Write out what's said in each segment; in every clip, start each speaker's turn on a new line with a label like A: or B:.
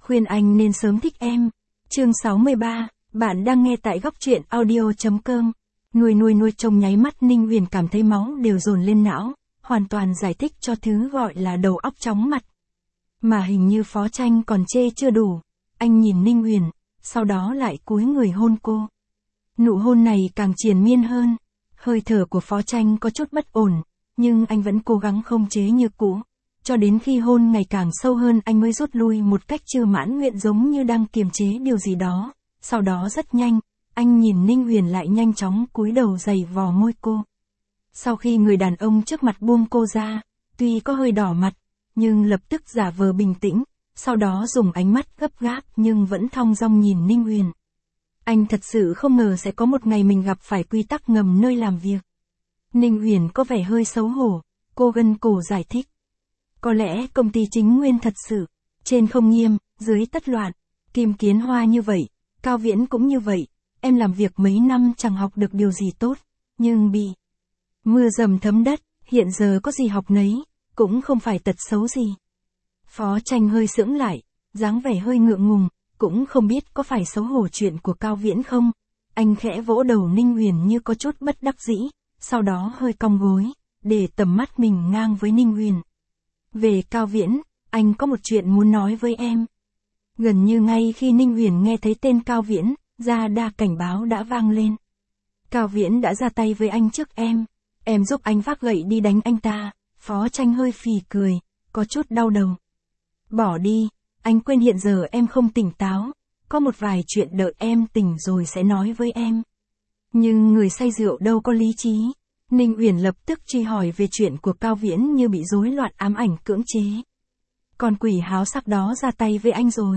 A: khuyên anh nên sớm thích em. Chương 63, bạn đang nghe tại góc truyện audio.com. Nuôi trong nháy mắt Ninh Huyền cảm thấy máu đều dồn lên não, hoàn toàn giải thích cho thứ gọi là đầu óc chóng mặt. Mà hình như Phó Tranh còn chê chưa đủ, anh nhìn Ninh Huyền, sau đó lại cúi người hôn cô. Nụ hôn này càng triền miên hơn, hơi thở của Phó Tranh có chút bất ổn, nhưng anh vẫn cố gắng không chế như cũ. Cho đến khi hôn ngày càng sâu hơn anh mới rút lui một cách chưa mãn nguyện, giống như đang kiềm chế điều gì đó. Sau đó rất nhanh, anh nhìn Ninh Huyền lại nhanh chóng cúi đầu giày vò môi cô. Sau khi người đàn ông trước mặt buông cô ra, tuy có hơi đỏ mặt, nhưng lập tức giả vờ bình tĩnh, sau đó dùng ánh mắt gấp gáp nhưng vẫn thong dong nhìn Ninh Huyền. Anh thật sự không ngờ sẽ có một ngày mình gặp phải quy tắc ngầm nơi làm việc. Ninh Huyền có vẻ hơi xấu hổ, cô gân cổ giải thích. Có lẽ công ty chính nguyên thật sự, trên không nghiêm, dưới tất loạn, Kim Kiến Hoa như vậy, Cao Viễn cũng như vậy, em làm việc mấy năm chẳng học được điều gì tốt, nhưng bị mưa dầm thấm đất, hiện giờ có gì học nấy, cũng không phải tật xấu gì. Phó Tranh hơi sững lại, dáng vẻ hơi ngượng ngùng, cũng không biết có phải xấu hổ chuyện của Cao Viễn không. Anh khẽ vỗ đầu Ninh Huyền như có chút bất đắc dĩ, sau đó hơi cong gối, để tầm mắt mình ngang với Ninh Huyền. Về Cao Viễn, anh có một chuyện muốn nói với em. Gần như ngay khi Ninh Huyền nghe thấy tên Cao Viễn, ra đa cảnh báo đã vang lên. Cao Viễn đã ra tay với anh trước em giúp anh vác gậy đi đánh anh ta. Phó Tranh hơi phì cười, có chút đau đầu. Bỏ đi, anh quên hiện giờ em không tỉnh táo, có một vài chuyện đợi em tỉnh rồi sẽ nói với em. Nhưng người say rượu đâu có lý trí. Ninh Uyển lập tức truy hỏi về chuyện của Cao Viễn như bị rối loạn ám ảnh cưỡng chế. Con quỷ háo sắc đó ra tay với anh rồi.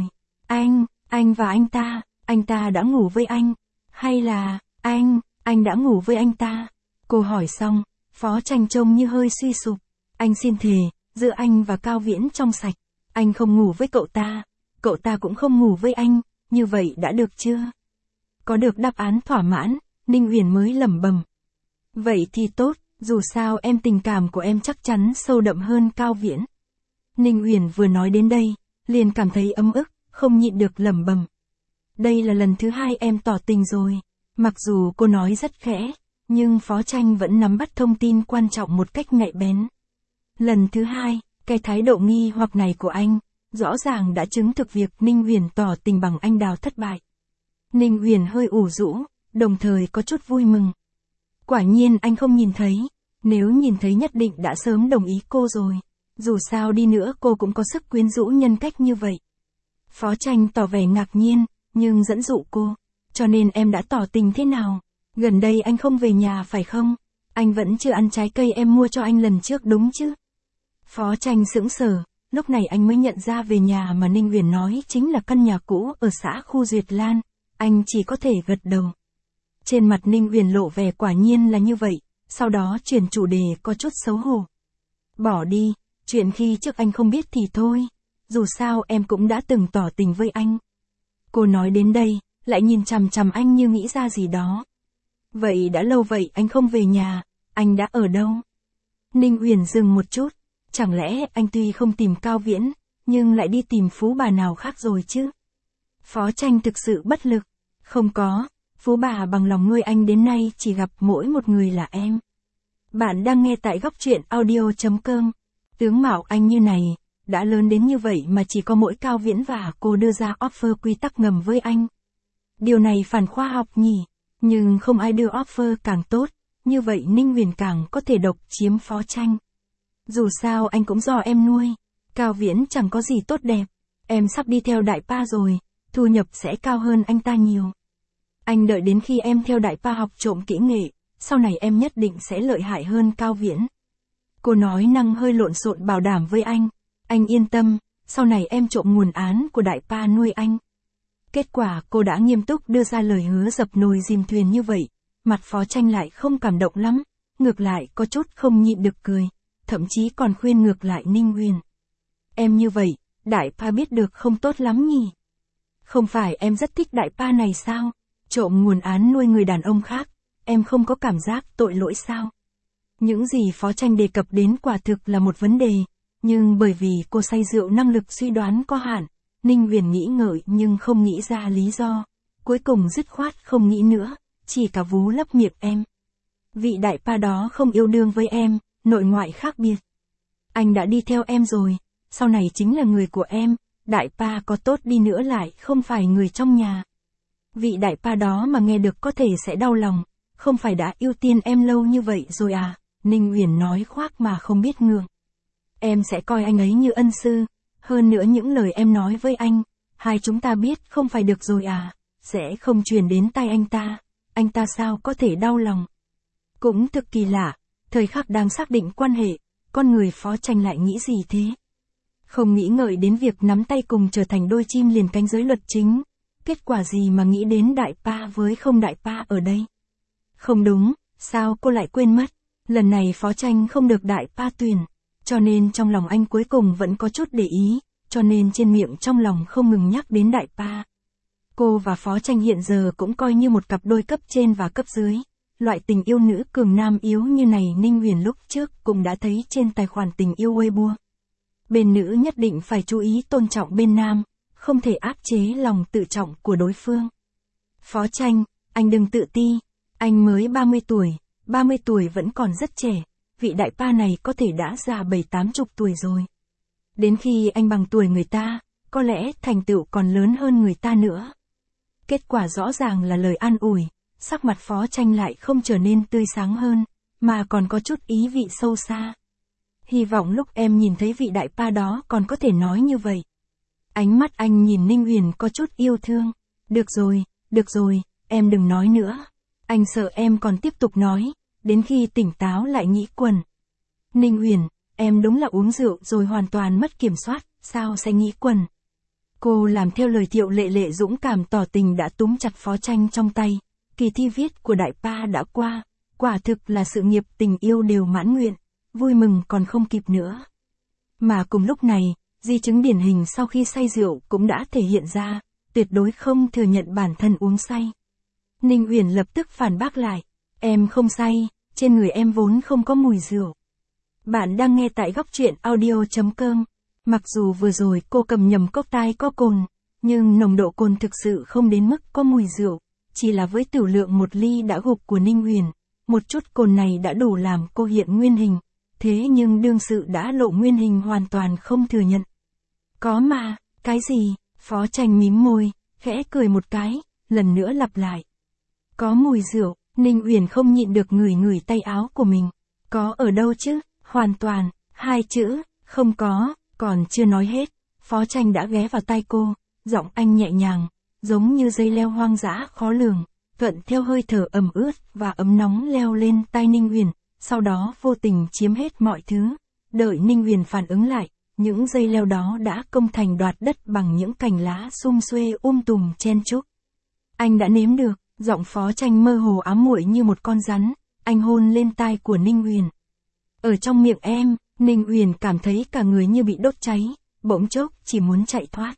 A: Anh và anh ta đã ngủ với anh, hay là, anh đã ngủ với anh ta? Cô hỏi xong, Phó Tranh trông như hơi suy sụp. Anh xin thề, giữa anh và Cao Viễn trong sạch, anh không ngủ với cậu ta cũng không ngủ với anh, như vậy đã được chưa? Có được đáp án thỏa mãn, Ninh Uyển mới lẩm bẩm. Vậy thì tốt, dù sao em tình cảm của em chắc chắn sâu đậm hơn Cao Viễn. Ninh Uyển vừa nói đến đây, liền cảm thấy ấm ức, không nhịn được lẩm bẩm. Đây là lần thứ 2 em tỏ tình rồi. Mặc dù cô nói rất khẽ, nhưng Phó Tranh vẫn nắm bắt thông tin quan trọng một cách nhạy bén. Lần thứ 2, cái thái độ nghi hoặc này của anh, rõ ràng đã chứng thực việc Ninh Uyển tỏ tình bằng anh đào thất bại. Ninh Uyển hơi ủ rũ, đồng thời có chút vui mừng. Quả nhiên anh không nhìn thấy, nếu nhìn thấy nhất định đã sớm đồng ý cô rồi. Dù sao đi nữa cô cũng có sức quyến rũ nhân cách như vậy. Phó Tranh tỏ vẻ ngạc nhiên, nhưng dẫn dụ cô. Cho nên em đã tỏ tình thế nào? Gần đây anh không về nhà phải không? Anh vẫn chưa ăn trái cây em mua cho anh lần trước đúng chứ? Phó Tranh sững sờ, lúc này anh mới nhận ra về nhà mà Ninh Uyển nói chính là căn nhà cũ ở xã Khu Duyệt Lan. Anh chỉ có thể gật đầu. Trên mặt Ninh Uyển lộ vẻ quả nhiên là như vậy, sau đó chuyển chủ đề có chút xấu hổ. Bỏ đi, chuyện khi trước anh không biết thì thôi, dù sao em cũng đã từng tỏ tình với anh. Cô nói đến đây, lại nhìn chằm chằm anh như nghĩ ra gì đó. Vậy đã lâu vậy anh không về nhà, anh đã ở đâu? Ninh Uyển dừng một chút, chẳng lẽ anh tuy không tìm Cao Viễn, nhưng lại đi tìm phú bà nào khác rồi chứ? Phó Tranh thực sự bất lực, không có, phú bà bằng lòng nuôi anh đến nay chỉ gặp mỗi một người là em. Bạn đang nghe tại góc truyện audio.com. Tướng mạo anh như này, đã lớn đến như vậy mà chỉ có mỗi Cao Viễn và cô đưa ra offer quy tắc ngầm với anh. Điều này phản khoa học nhỉ, nhưng không ai đưa offer càng tốt, như vậy Ninh Uyển càng có thể độc chiếm Phó Tranh. Dù sao anh cũng do em nuôi, Cao Viễn chẳng có gì tốt đẹp, em sắp đi theo đại pa rồi, thu nhập sẽ cao hơn anh ta nhiều. Anh đợi đến khi em theo đại pa học trộm kỹ nghệ, sau này em nhất định sẽ lợi hại hơn Cao Viễn. Cô nói năng hơi lộn xộn bảo đảm với anh yên tâm, sau này em trộm nguồn án của đại pa nuôi anh. Kết quả cô đã nghiêm túc đưa ra lời hứa dập nồi dìm thuyền như vậy, mặt Phó Tranh lại không cảm động lắm, ngược lại có chút không nhịn được cười, thậm chí còn khuyên ngược lại Ninh Uyển. Em như vậy, đại pa biết được không tốt lắm nhỉ? Không phải em rất thích đại pa này sao? Trộm nguồn án nuôi người đàn ông khác, em không có cảm giác tội lỗi sao? Những gì Phó Tranh đề cập đến quả thực là một vấn đề, nhưng bởi vì cô say rượu năng lực suy đoán có hạn, Ninh Huyền nghĩ ngợi nhưng không nghĩ ra lý do. Cuối cùng dứt khoát không nghĩ nữa, chỉ cả vú lấp miệng em. Vị đại pa đó không yêu đương với em, nội ngoại khác biệt. Anh đã đi theo em rồi, sau này chính là người của em, đại pa có tốt đi nữa lại không phải người trong nhà. Vị đại pa đó mà nghe được có thể sẽ đau lòng, không phải đã ưu tiên em lâu như vậy rồi à, Ninh Uyển nói khoác mà không biết ngượng. Em sẽ coi anh ấy như ân sư, hơn nữa những lời em nói với anh, hai chúng ta biết không phải được rồi à, sẽ không truyền đến tai anh ta sao có thể đau lòng. Cũng thực kỳ lạ, thời khắc đang xác định quan hệ, con người Phó Tranh lại nghĩ gì thế? Không nghĩ ngợi đến việc nắm tay cùng trở thành đôi chim liền cánh giới luật chính, kết quả gì mà nghĩ đến đại pa với không đại pa ở đây? Không đúng, sao cô lại quên mất, lần này Phó Tranh không được đại pa tuyển, cho nên trong lòng anh cuối cùng vẫn có chút để ý, cho nên trên miệng trong lòng không ngừng nhắc đến đại pa. Cô và Phó Tranh hiện giờ cũng coi như một cặp đôi cấp trên và cấp dưới. Loại tình yêu nữ cường nam yếu như này Ninh Huyền lúc trước cũng đã thấy trên tài khoản tình yêu Weibo. Bên nữ nhất định phải chú ý tôn trọng bên nam, không thể áp chế lòng tự trọng của đối phương. Phó Tranh, anh đừng tự ti, anh mới 30 tuổi vẫn còn rất trẻ, vị đại pa này có thể đã già 70-80 tuổi rồi. Đến khi anh bằng tuổi người ta, có lẽ thành tựu còn lớn hơn người ta nữa. Kết quả rõ ràng là lời an ủi, sắc mặt Phó Tranh lại không trở nên tươi sáng hơn, mà còn có chút ý vị sâu xa. Hy vọng lúc em nhìn thấy vị đại pa đó còn có thể nói như vậy. Ánh mắt anh nhìn Ninh Huyền có chút yêu thương. Được rồi, em đừng nói nữa. Anh sợ em còn tiếp tục nói, đến khi tỉnh táo lại nghĩ quẩn. Ninh Huyền, em đúng là uống rượu rồi hoàn toàn mất kiểm soát, sao sẽ nghĩ quẩn. Cô làm theo lời Thiệu Lệ Lệ dũng cảm tỏ tình đã túm chặt Phó Tranh trong tay. Kỳ thi viết của đại pa đã qua, quả thực là sự nghiệp tình yêu đều mãn nguyện, vui mừng còn không kịp nữa. Mà cùng lúc này, di chứng điển hình sau khi say rượu cũng đã thể hiện ra, tuyệt đối không thừa nhận bản thân uống say. Ninh Uyển lập tức phản bác lại, em không say, trên người em vốn không có mùi rượu. Bạn đang nghe tại góc truyện audio.com. Mặc dù vừa rồi cô cầm nhầm cốc tai có cồn, nhưng nồng độ cồn thực sự không đến mức có mùi rượu. Chỉ là với tửu lượng 1 ly đã gục của Ninh Uyển, một chút cồn này đã đủ làm cô hiện nguyên hình, thế nhưng đương sự đã lộ nguyên hình hoàn toàn không thừa nhận. Có mà, cái gì? Phó Tranh mím môi, khẽ cười một cái, lần nữa lặp lại. Có mùi rượu, Ninh Uyển không nhịn được ngửi tay áo của mình. Có ở đâu chứ? Hoàn toàn, 2 chữ, không có, còn chưa nói hết, Phó Tranh đã ghé vào tai cô, giọng anh nhẹ nhàng, giống như dây leo hoang dã khó lường, thuận theo hơi thở ẩm ướt và ấm nóng leo lên tai Ninh Huyền, sau đó vô tình chiếm hết mọi thứ. Đợi Ninh Huyền phản ứng lại, những dây leo đó đã công thành đoạt đất bằng những cành lá sum xuê tùm chen chúc. Anh đã nếm được, giọng Phó Tranh mơ hồ ám muội như một con rắn, anh hôn lên tai của Ninh Huyền. Ở trong miệng em, Ninh Huyền cảm thấy cả người như bị đốt cháy, bỗng chốc chỉ muốn chạy thoát.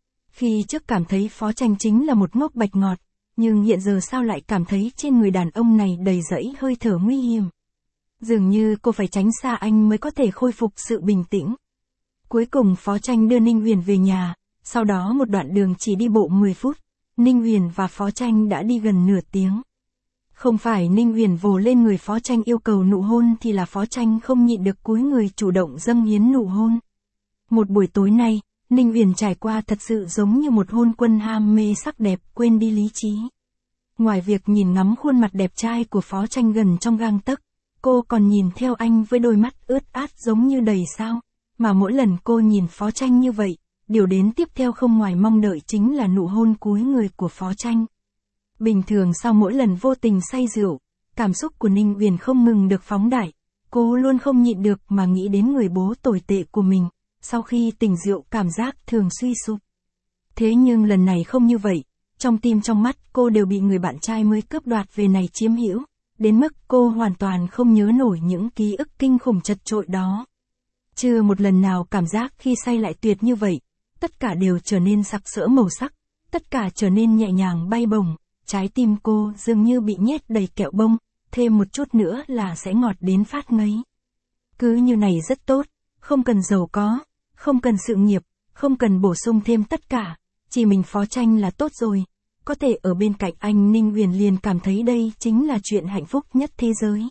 A: Khi trước cảm thấy Phó Tranh chính là một ngốc bạch ngọt, nhưng hiện giờ sao lại cảm thấy trên người đàn ông này đầy rẫy hơi thở nguy hiểm. Dường như cô phải tránh xa anh mới có thể khôi phục sự bình tĩnh. Cuối cùng Phó Tranh đưa Ninh Huyền về nhà, sau đó một đoạn đường chỉ đi bộ 10 phút, Ninh Huyền và Phó Tranh đã đi gần nửa tiếng. Không phải Ninh Huyền vồ lên người Phó Tranh yêu cầu nụ hôn thì là Phó Tranh không nhịn được cúi người chủ động dâng hiến nụ hôn. Một buổi tối nay, Ninh Huyền trải qua thật sự giống như một hôn quân ham mê sắc đẹp quên đi lý trí. Ngoài việc nhìn ngắm khuôn mặt đẹp trai của Phó Tranh gần trong gang tấc, cô còn nhìn theo anh với đôi mắt ướt át giống như đầy sao. Mà mỗi lần cô nhìn Phó Tranh như vậy, điều đến tiếp theo không ngoài mong đợi chính là nụ hôn cúi người của Phó Tranh. Bình thường sau mỗi lần vô tình say rượu, cảm xúc của Ninh Huyền không ngừng được phóng đại. Cô luôn không nhịn được mà nghĩ đến người bố tồi tệ của mình. Sau khi tỉnh rượu cảm giác thường suy sụp. Thế nhưng lần này không như vậy, trong tim trong mắt cô đều bị người bạn trai mới cướp đoạt về này chiếm hữu, đến mức cô hoàn toàn không nhớ nổi những ký ức kinh khủng chật chội đó. Chưa một lần nào cảm giác khi say lại tuyệt như vậy, tất cả đều trở nên sặc sỡ màu sắc, tất cả trở nên nhẹ nhàng bay bổng, trái tim cô dường như bị nhét đầy kẹo bông, thêm một chút nữa là sẽ ngọt đến phát ngấy. Cứ như này rất tốt, không cần giàu có, không cần sự nghiệp, không cần bổ sung thêm tất cả, chỉ mình Phó Tranh là tốt rồi. Có thể ở bên cạnh anh Ninh Uyển liền cảm thấy đây chính là chuyện hạnh phúc nhất thế giới.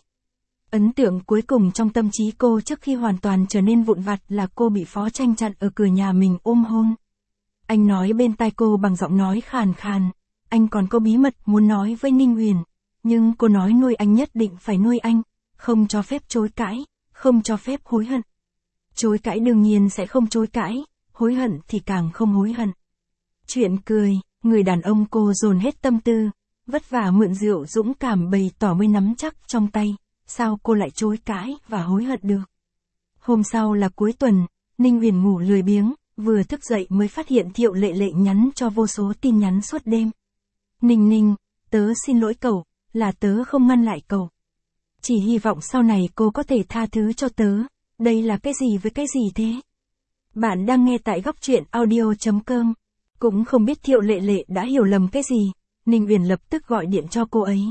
A: Ấn tượng cuối cùng trong tâm trí cô trước khi hoàn toàn trở nên vụn vặt là cô bị Phó Tranh chặn ở cửa nhà mình ôm hôn. Anh nói bên tai cô bằng giọng nói khàn khàn, anh còn có bí mật muốn nói với Ninh Uyển, nhưng cô nói nuôi anh nhất định phải nuôi anh, không cho phép chối cãi, không cho phép hối hận. Chối cãi đương nhiên sẽ không chối cãi, hối hận thì càng không hối hận. Chuyện cười, người đàn ông cô dồn hết tâm tư, vất vả mượn rượu dũng cảm bày tỏ mới nắm chắc trong tay, sao cô lại chối cãi và hối hận được. Hôm sau là cuối tuần, Ninh Uyển ngủ lười biếng, vừa thức dậy mới phát hiện Thiệu Lệ Lệ nhắn cho vô số tin nhắn suốt đêm. Ninh Ninh, tớ xin lỗi cậu, là tớ không ngăn lại cậu. Chỉ hy vọng sau này cô có thể tha thứ cho tớ, đây là cái gì với cái gì thế? Bạn đang nghe tại góc truyện audio.com. Cũng không biết Thiệu Lệ Lệ đã hiểu lầm cái gì, Ninh Uyển lập tức gọi điện cho cô ấy.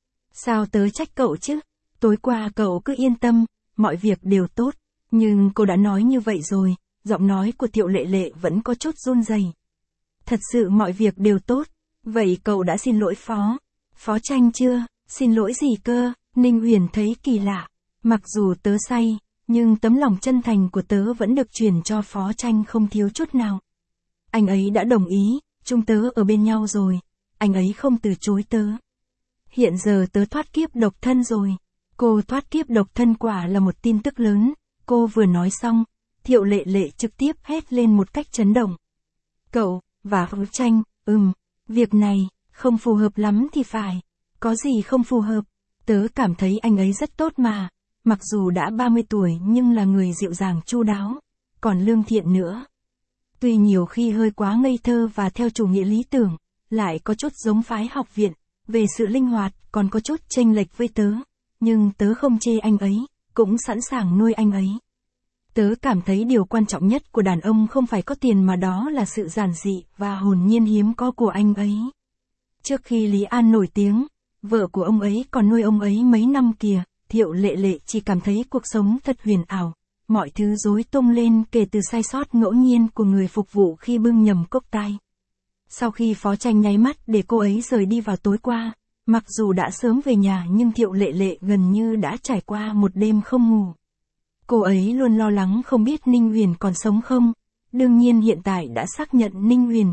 A: Sao tớ trách cậu chứ? Tối qua cậu cứ yên tâm, mọi việc đều tốt, nhưng cô đã nói như vậy rồi, giọng nói của Thiệu Lệ Lệ vẫn có chút run rẩy. Thật sự mọi việc đều tốt, vậy cậu đã xin lỗi Phó Tranh chưa? Xin lỗi gì cơ? Ninh Uyển thấy kỳ lạ, mặc dù tớ say, nhưng tấm lòng chân thành của tớ vẫn được truyền cho Phó Tranh không thiếu chút nào. Anh ấy đã đồng ý, chúng tớ ở bên nhau rồi, anh ấy không từ chối tớ. Hiện giờ tớ thoát kiếp độc thân rồi. Cô thoát kiếp độc thân quả là một tin tức lớn, cô vừa nói xong, Thiệu Lệ Lệ trực tiếp hét lên một cách chấn động. Cậu, và Phó Tranh, việc này, không phù hợp lắm thì phải. Có gì không phù hợp? Tớ cảm thấy anh ấy rất tốt mà, mặc dù đã 30 tuổi nhưng là người dịu dàng chu đáo, còn lương thiện nữa. Tuy nhiều khi hơi quá ngây thơ và theo chủ nghĩa lý tưởng, lại có chút giống phái học viện, về sự linh hoạt còn có chút chênh lệch với tớ, nhưng tớ không chê anh ấy, cũng sẵn sàng nuôi anh ấy. Tớ cảm thấy điều quan trọng nhất của đàn ông không phải có tiền mà đó là sự giản dị và hồn nhiên hiếm có của anh ấy. Trước khi Lý An nổi tiếng, vợ của ông ấy còn nuôi ông ấy mấy năm kìa, Thiệu Lệ Lệ chỉ cảm thấy cuộc sống thật huyền ảo, mọi thứ rối tung lên kể từ sai sót ngẫu nhiên của người phục vụ khi bưng nhầm cốc tai. Sau khi Phó Tranh nháy mắt để cô ấy rời đi vào tối qua, mặc dù đã sớm về nhà nhưng Thiệu Lệ Lệ gần như đã trải qua một đêm không ngủ. Cô ấy luôn lo lắng không biết Ninh Uyển còn sống không, đương nhiên hiện tại đã xác nhận Ninh Uyển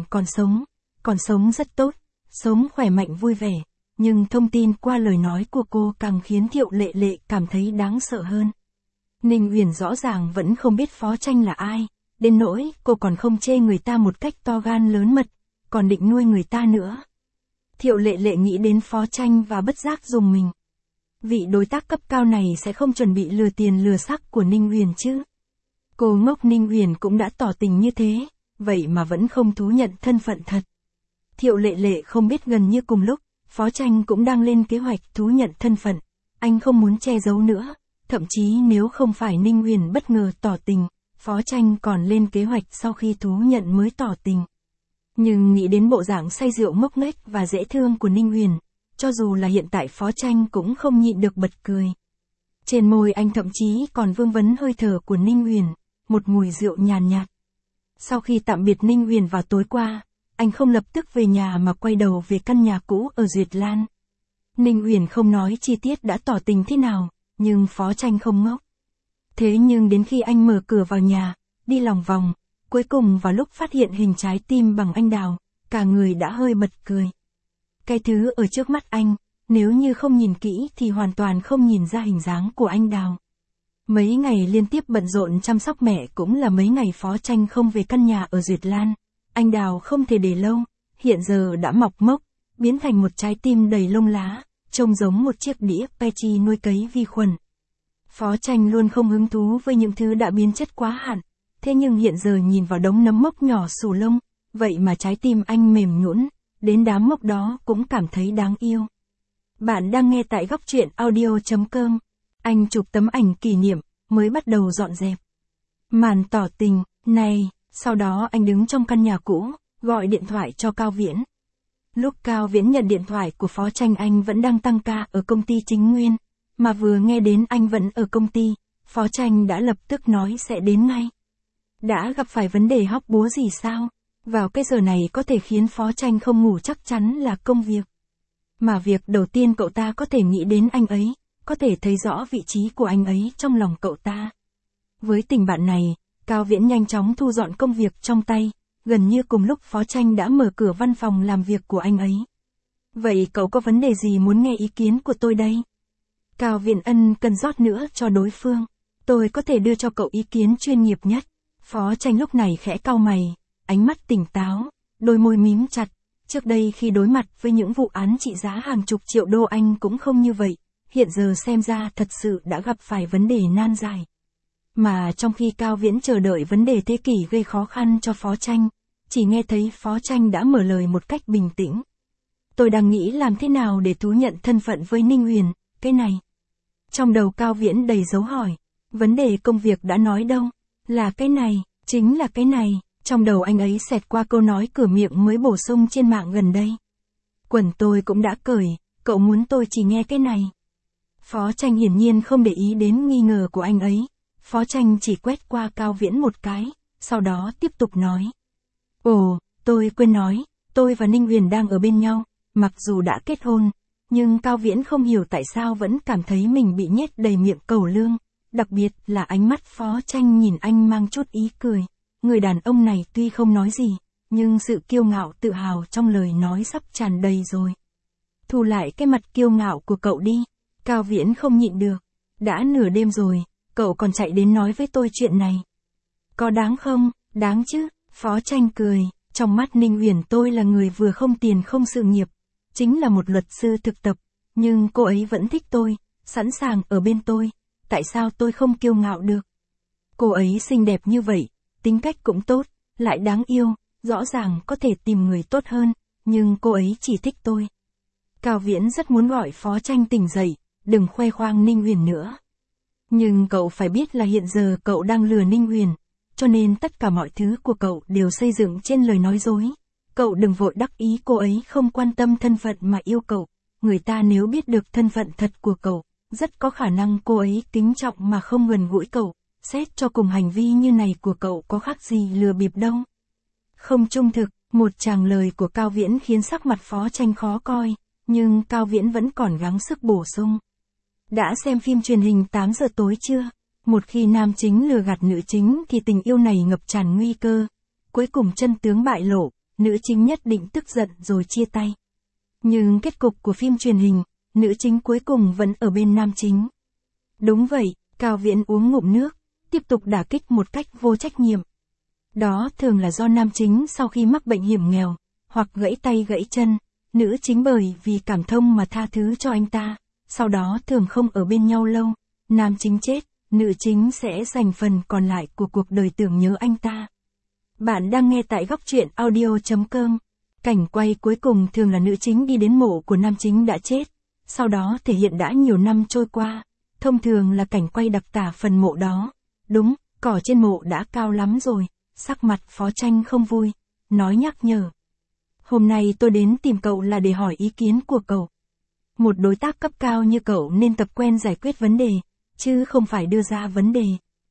A: còn sống rất tốt, sống khỏe mạnh vui vẻ, nhưng thông tin qua lời nói của cô càng khiến Thiệu Lệ Lệ cảm thấy đáng sợ hơn. Ninh Uyển rõ ràng vẫn không biết Phó Tranh là ai, đến nỗi cô còn không chê người ta một cách to gan lớn mật, còn định nuôi người ta nữa. Thiệu Lệ Lệ nghĩ đến Phó Tranh và bất giác rùng mình. Vị đối tác cấp cao này sẽ không chuẩn bị lừa tiền lừa sắc của Ninh Uyển chứ? Cô ngốc Ninh Uyển cũng đã tỏ tình như thế, vậy mà vẫn không thú nhận thân phận thật. Thiệu Lệ Lệ không biết gần như cùng lúc, Phó Tranh cũng đang lên kế hoạch thú nhận thân phận, anh không muốn che giấu nữa, thậm chí nếu không phải Ninh Uyển bất ngờ tỏ tình, Phó Tranh còn lên kế hoạch sau khi thú nhận mới tỏ tình. Nhưng nghĩ đến bộ dạng say rượu ngốc nghếch và dễ thương của Ninh Uyển, cho dù là hiện tại Phó Tranh cũng không nhịn được bật cười. Trên môi anh thậm chí còn vương vấn hơi thở của Ninh Uyển, một mùi rượu nhàn nhạt. Sau khi tạm biệt Ninh Uyển vào tối qua, anh không lập tức về nhà mà quay đầu về căn nhà cũ ở Duyệt Lan. Ninh Uyển không nói chi tiết đã tỏ tình thế nào, nhưng Phó Tranh không ngốc. Thế nhưng đến khi anh mở cửa vào nhà, đi lòng vòng, cuối cùng vào lúc phát hiện hình trái tim bằng anh đào, cả người đã hơi bật cười. Cái thứ ở trước mắt anh, nếu như không nhìn kỹ thì hoàn toàn không nhìn ra hình dáng của anh đào. Mấy ngày liên tiếp bận rộn chăm sóc mẹ cũng là mấy ngày Phó Tranh không về căn nhà ở Duyệt Lan. Anh đào không thể để lâu, hiện giờ đã mọc mốc, biến thành một trái tim đầy lông lá, trông giống một chiếc đĩa Petri nuôi cấy vi khuẩn. Phó Tranh luôn không hứng thú với những thứ đã biến chất quá hạn, thế nhưng hiện giờ nhìn vào đống nấm mốc nhỏ xù lông, vậy mà trái tim anh mềm nhũn, đến đám mốc đó cũng cảm thấy đáng yêu. Bạn đang nghe tại góc truyện audio.com. Anh chụp tấm ảnh kỷ niệm, mới bắt đầu dọn dẹp. Màn tỏ tình, này, sau đó anh đứng trong căn nhà cũ, gọi điện thoại cho Cao Viễn. Lúc Cao Viễn nhận điện thoại của Phó Tranh anh vẫn đang tăng ca ở công ty Chính Nguyên, mà vừa nghe đến anh vẫn ở công ty, Phó Tranh đã lập tức nói sẽ đến ngay. Đã gặp phải vấn đề hóc búa gì sao? Vào cái giờ này có thể khiến Phó Tranh không ngủ chắc chắn là công việc. Mà việc đầu tiên cậu ta có thể nghĩ đến anh ấy, có thể thấy rõ vị trí của anh ấy trong lòng cậu ta. Với tình bạn này, Cao Viễn nhanh chóng thu dọn công việc trong tay, gần như cùng lúc Phó Tranh đã mở cửa văn phòng làm việc của anh ấy. Vậy cậu có vấn đề gì muốn nghe ý kiến của tôi đây? Cao Viễn ân cần rót nữa cho đối phương. Tôi có thể đưa cho cậu ý kiến chuyên nghiệp nhất. Phó Tranh lúc này khẽ cau mày, ánh mắt tỉnh táo, đôi môi mím chặt. Trước đây khi đối mặt với những vụ án trị giá hàng chục triệu đô anh cũng không như vậy, hiện giờ xem ra thật sự đã gặp phải vấn đề nan giải. Mà trong khi Cao Viễn chờ đợi vấn đề thế kỷ gây khó khăn cho Phó Tranh, chỉ nghe thấy Phó Tranh đã mở lời một cách bình tĩnh. Tôi đang nghĩ làm thế nào để thú nhận thân phận với Ninh Huyền, cái này. Trong đầu Cao Viễn đầy dấu hỏi, vấn đề công việc đã nói đâu, là cái này, chính là cái này. Trong đầu anh ấy xẹt qua câu nói cửa miệng mới bổ sung trên mạng gần đây. Quần tôi cũng đã cởi, cậu muốn tôi chỉ nghe cái này. Phó Tranh hiển nhiên không để ý đến nghi ngờ của anh ấy. Phó Tranh chỉ quét qua Cao Viễn một cái, sau đó tiếp tục nói. Ồ, tôi quên nói, tôi và Ninh Huyền đang ở bên nhau, mặc dù đã kết hôn, nhưng Cao Viễn không hiểu tại sao vẫn cảm thấy mình bị nhét đầy miệng cẩu lương, đặc biệt là ánh mắt Phó Tranh nhìn anh mang chút ý cười. Người đàn ông này tuy không nói gì, nhưng sự kiêu ngạo tự hào trong lời nói sắp tràn đầy rồi. Thu lại cái mặt kiêu ngạo của cậu đi, Cao Viễn không nhịn được. Đã nửa đêm rồi, cậu còn chạy đến nói với tôi chuyện này. Có đáng không? Đáng chứ, Phó Tranh cười. Trong mắt Ninh Huyền tôi là người vừa không tiền không sự nghiệp, chính là một luật sư thực tập, nhưng cô ấy vẫn thích tôi, sẵn sàng ở bên tôi. Tại sao tôi không kiêu ngạo được? Cô ấy xinh đẹp như vậy, tính cách cũng tốt, lại đáng yêu, rõ ràng có thể tìm người tốt hơn, nhưng cô ấy chỉ thích tôi. Cao Viễn rất muốn gọi Phó Tranh tỉnh dậy, đừng khoe khoang Ninh Huyền nữa. Nhưng cậu phải biết là hiện giờ cậu đang lừa Ninh Huyền, cho nên tất cả mọi thứ của cậu đều xây dựng trên lời nói dối. Cậu đừng vội đắc ý cô ấy không quan tâm thân phận mà yêu cậu, người ta nếu biết được thân phận thật của cậu, rất có khả năng cô ấy kính trọng mà không gần gũi cậu. Xét cho cùng hành vi như này của cậu có khác gì lừa bịp đâu. Không trung thực, một tràng lời của Cao Viễn khiến sắc mặt Phó Tranh khó coi, nhưng Cao Viễn vẫn còn gắng sức bổ sung. Đã xem phim truyền hình 8 giờ tối chưa? Một khi nam chính lừa gạt nữ chính thì tình yêu này ngập tràn nguy cơ. Cuối cùng chân tướng bại lộ, nữ chính nhất định tức giận rồi chia tay. Nhưng kết cục của phim truyền hình, nữ chính cuối cùng vẫn ở bên nam chính. Đúng vậy, Cao Viễn uống ngụm nước, tiếp tục đả kích một cách vô trách nhiệm. Đó thường là do nam chính sau khi mắc bệnh hiểm nghèo, hoặc gãy tay gãy chân, nữ chính bởi vì cảm thông mà tha thứ cho anh ta, sau đó thường không ở bên nhau lâu, nam chính chết, nữ chính sẽ dành phần còn lại của cuộc đời tưởng nhớ anh ta. Bạn đang nghe tại góc truyện audio.com. Cảnh quay cuối cùng thường là nữ chính đi đến mộ của nam chính đã chết, sau đó thể hiện đã nhiều năm trôi qua, thông thường là cảnh quay đặc tả phần mộ đó. Đúng, cỏ trên mộ đã cao lắm rồi, sắc mặt Phó Tranh không vui, nói nhắc nhở. Hôm nay tôi đến tìm cậu là để hỏi ý kiến của cậu. Một đối tác cấp cao như cậu nên tập quen giải quyết vấn đề, chứ không phải đưa ra vấn đề.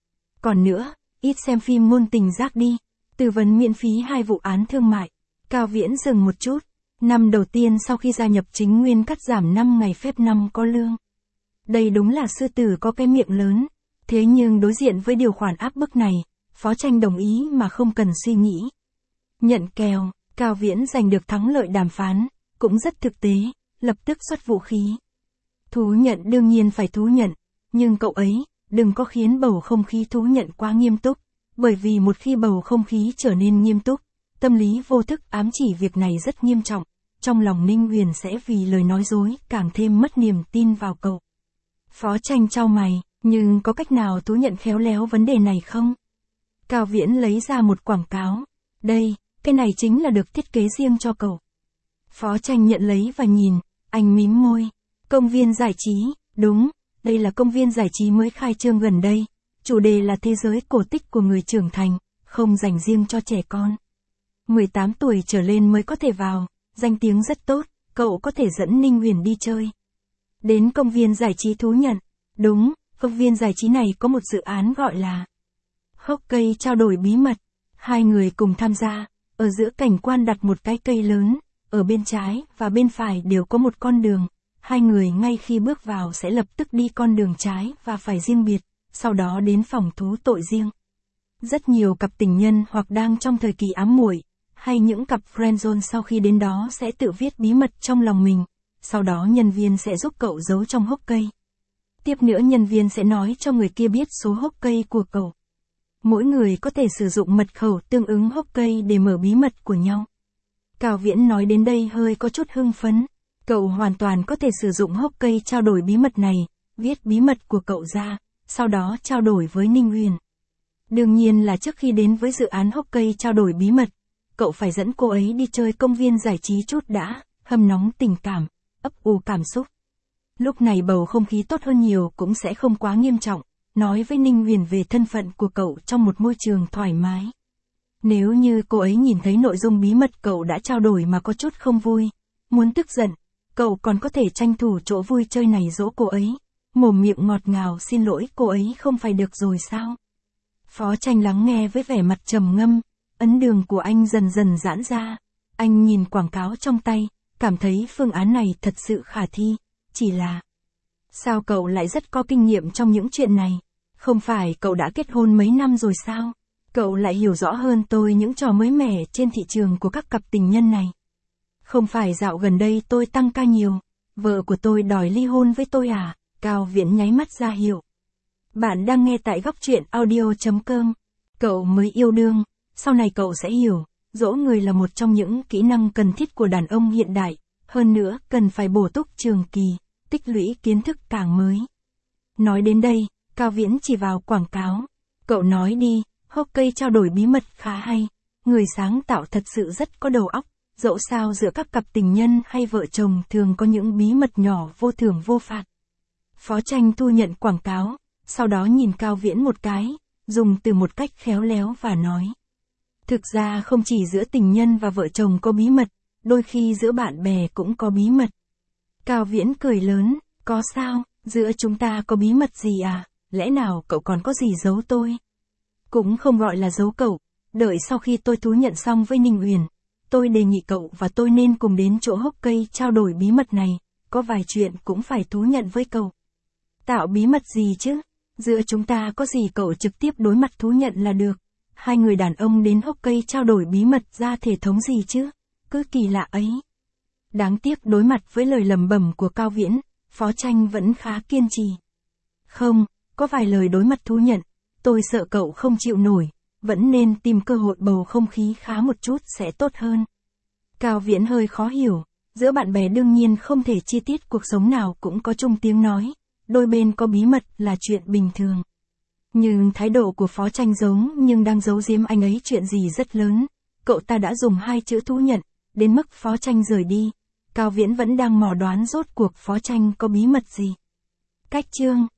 A: Còn nữa, ít xem phim ngôn tình giác đi, tư vấn miễn phí 2 vụ án thương mại. Cao Viễn dừng một chút, năm đầu tiên sau khi gia nhập chính nguyên cắt giảm 5 ngày phép năm có lương. Đây đúng là sư tử có cái miệng lớn. Thế nhưng đối diện với điều khoản áp bức này, Phó Tranh đồng ý mà không cần suy nghĩ. Nhận kèo, Cao Viễn giành được thắng lợi đàm phán, cũng rất thực tế, lập tức xuất vũ khí. Thú nhận đương nhiên phải thú nhận, nhưng cậu ấy, đừng có khiến bầu không khí thú nhận quá nghiêm túc, bởi vì một khi bầu không khí trở nên nghiêm túc, tâm lý vô thức ám chỉ việc này rất nghiêm trọng, trong lòng Ninh Huyền sẽ vì lời nói dối càng thêm mất niềm tin vào cậu. Phó Tranh chau mày. Nhưng có cách nào thú nhận khéo léo vấn đề này không? Cao Viễn lấy ra một quảng cáo. Đây, cái này chính là được thiết kế riêng cho cậu. Phó Tranh nhận lấy và nhìn, anh mím môi. Công viên giải trí, đúng, đây là công viên giải trí mới khai trương gần đây. Chủ đề là thế giới cổ tích của người trưởng thành, không dành riêng cho trẻ con. 18 tuổi trở lên mới có thể vào, danh tiếng rất tốt, cậu có thể dẫn Ninh Huyền đi chơi. Đến công viên giải trí thú nhận. Đúng. Công viên giải trí này có một dự án gọi là Hốc cây trao đổi bí mật. Hai người cùng tham gia. Ở giữa cảnh quan đặt một cái cây lớn. Ở bên trái và bên phải đều có một con đường. Hai người ngay khi bước vào sẽ lập tức đi con đường trái và phải riêng biệt, sau đó đến phòng thú tội riêng. Rất nhiều cặp tình nhân hoặc đang trong thời kỳ ám muội, hay những cặp friendzone sau khi đến đó sẽ tự viết bí mật trong lòng mình, sau đó nhân viên sẽ giúp cậu giấu trong hốc cây. Tiếp nữa nhân viên sẽ nói cho người kia biết số hốc cây của cậu. Mỗi người có thể sử dụng mật khẩu tương ứng hốc cây để mở bí mật của nhau. Cao Viễn nói đến đây hơi có chút hưng phấn. Cậu hoàn toàn có thể sử dụng hốc cây trao đổi bí mật này, viết bí mật của cậu ra, sau đó trao đổi với Ninh Huyền. Đương nhiên là trước khi đến với dự án hốc cây trao đổi bí mật, cậu phải dẫn cô ấy đi chơi công viên giải trí chút đã, hâm nóng tình cảm, ấp ủ cảm xúc. Lúc này bầu không khí tốt hơn nhiều cũng sẽ không quá nghiêm trọng, nói với Ninh Huyền về thân phận của cậu trong một môi trường thoải mái. Nếu như cô ấy nhìn thấy nội dung bí mật cậu đã trao đổi mà có chút không vui, muốn tức giận, cậu còn có thể tranh thủ chỗ vui chơi này dỗ cô ấy, mồm miệng ngọt ngào xin lỗi cô ấy không phải được rồi sao? Phó Tranh lắng nghe với vẻ mặt trầm ngâm, ấn đường của anh dần dần giãn ra, anh nhìn quảng cáo trong tay, cảm thấy phương án này thật sự khả thi, chỉ là sao cậu lại rất có kinh nghiệm trong những chuyện này, không phải cậu đã kết hôn mấy năm rồi sao? Cậu lại hiểu rõ hơn tôi những trò mới mẻ trên thị trường của các cặp tình nhân này. Không phải dạo gần đây tôi tăng ca nhiều, vợ của tôi đòi ly hôn với tôi à? Cao Viễn nháy mắt ra hiệu. Bạn đang nghe tại góc truyện audio.com. Cậu mới yêu đương, sau này cậu sẽ hiểu, dỗ người là một trong những kỹ năng cần thiết của đàn ông hiện đại, hơn nữa cần phải bổ túc trường kỳ, tích lũy kiến thức càng mới. Nói đến đây, Cao Viễn chỉ vào quảng cáo. Cậu nói đi, hốc cây trao đổi bí mật khá hay, người sáng tạo thật sự rất có đầu óc. Dẫu sao giữa các cặp tình nhân hay vợ chồng thường có những bí mật nhỏ vô thưởng vô phạt. Phó Tranh thu nhận quảng cáo, sau đó nhìn Cao Viễn một cái, dùng từ một cách khéo léo và nói. Thực ra không chỉ giữa tình nhân và vợ chồng có bí mật, đôi khi giữa bạn bè cũng có bí mật. Cao Viễn cười lớn, có sao, giữa chúng ta có bí mật gì à, lẽ nào cậu còn có gì giấu tôi? Cũng không gọi là giấu cậu, đợi sau khi tôi thú nhận xong với Ninh Huyền. Tôi đề nghị cậu và tôi nên cùng đến chỗ hốc cây trao đổi bí mật này, có vài chuyện cũng phải thú nhận với cậu. Tạo bí mật gì chứ? Giữa chúng ta có gì cậu trực tiếp đối mặt thú nhận là được. Hai người đàn ông đến hốc cây trao đổi bí mật ra thể thống gì chứ? Cứ kỳ lạ ấy. Đáng tiếc đối mặt với lời lẩm bẩm của Cao Viễn, Phó Tranh vẫn khá kiên trì. Không, có vài lời đối mặt thú nhận, tôi sợ cậu không chịu nổi. Vẫn nên tìm cơ hội bầu không khí khá một chút sẽ tốt hơn. Cao Viễn hơi khó hiểu, giữa bạn bè đương nhiên không thể chi tiết cuộc sống nào cũng có chung tiếng nói, đôi bên có bí mật là chuyện bình thường. Nhưng thái độ của Phó Tranh giống nhưng đang giấu giếm anh ấy chuyện gì rất lớn, cậu ta đã dùng hai chữ thú nhận, đến mức Phó Tranh rời đi, Cao Viễn vẫn đang mò đoán rốt cuộc Phó Tranh có bí mật gì. Cách chương